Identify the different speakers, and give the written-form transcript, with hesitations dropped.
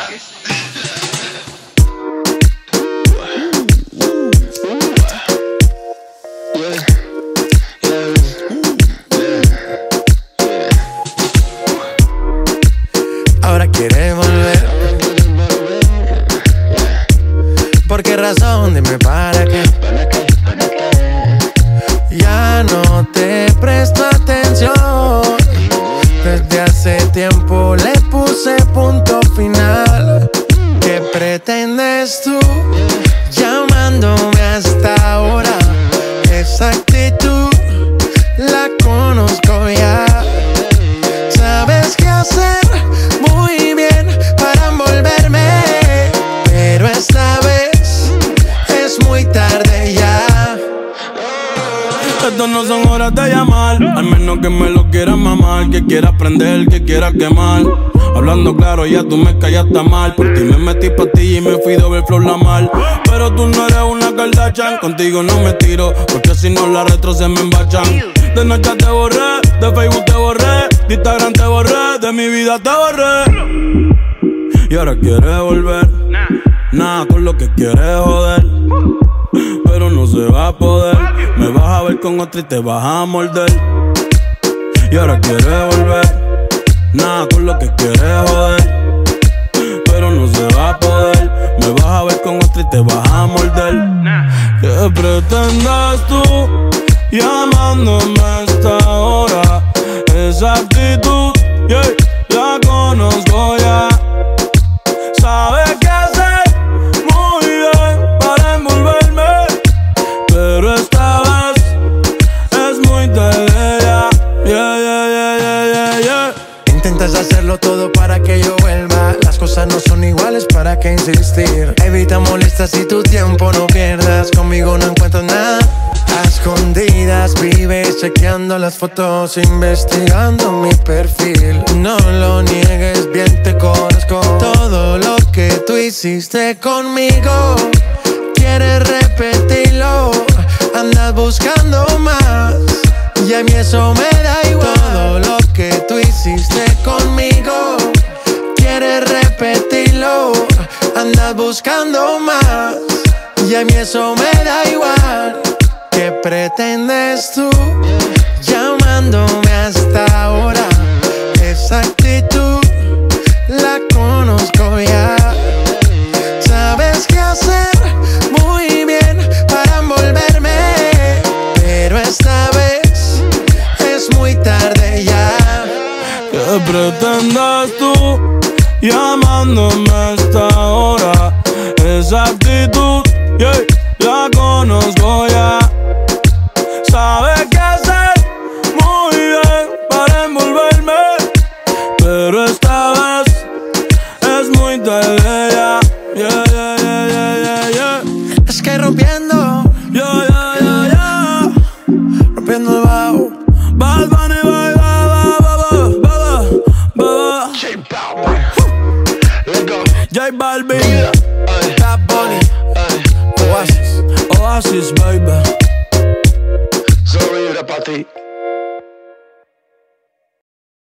Speaker 1: Ahora quiere volver. ¿Por qué razón? Dime para qué. Ya no te presto atención. Desde hace tiempo le puse punto final. ¿Qué pretendes tú llamándome hasta ahora? Esa actitud la conozco ya. Sabes qué hacer muy bien para envolverme, pero esta vez es muy tarde ya.
Speaker 2: Estas no son horas de llamar, al menos que me lo quieras mamar, que quieras prender, que quieras quemar. Hablando claro, ya tú me callaste mal. Por ti me metí pastilla y me fui de Overflow la mal. Pero tú no eres una Kardashian, contigo no me tiro, porque si no la retro se me embachan. De noche te borré, de Facebook te borré, de Instagram te borré, de mi vida te borré. Y ahora quieres volver, nada con lo que quieres joder, pero no se va a poder. Me vas a ver con otra y te vas a morder. Y ahora quieres volver, nada con lo que quieres joder, pero no se va a poder. Me vas a ver con otra y te vas a morder. ¿Qué pretendes tú llamándome a esta hora? Esa actitud, yeah, la conozco ya. Sabes qué hacer muy bien para envolverme, pero esta vez es muy tarde ya. Yeah, yeah, yeah, yeah, yeah, yeah.
Speaker 1: Intentas hacerlo todo para que yo vuelva. Las cosas no son iguales, ¿para qué insistir? Evita molestas y tu tiempo no pierdas. Conmigo no encuentro nada. A escondidas vives chequeando las fotos, investigando mi perfil. No lo niegues, bien te conozco. Todo lo que tú hiciste conmigo, quieres repetirlo. Andas buscando más y a mí eso me da igual. Todo lo que tú hiciste conmigo, quieres repetirlo. Andas buscando más y a mí eso me da igual. ¿Qué pretendes tú llamándome hasta ahora? Esa actitud la conozco ya. Sabes qué hacer muy bien para envolverme, pero esta vez es muy tarde ya.
Speaker 2: ¿Qué pretendes tú llamándome a esta hora? Esa actitud, yeah, la conozco ya. Sabes qué hacer muy bien para envolverme, pero esta vez es muy tarde ya. Yeah, yeah, yeah, yeah, yeah, yeah.
Speaker 1: Es que rompiendo,
Speaker 2: Yeah, yeah, yeah, yeah.
Speaker 1: rompiendo el bajo.
Speaker 2: Bad Bunny, bye, bye, bye, bye, bye, bye. J Balvin,
Speaker 1: Bad Bunny, Oasis.
Speaker 2: Oasis, baby.
Speaker 3: Sorry, era para ti.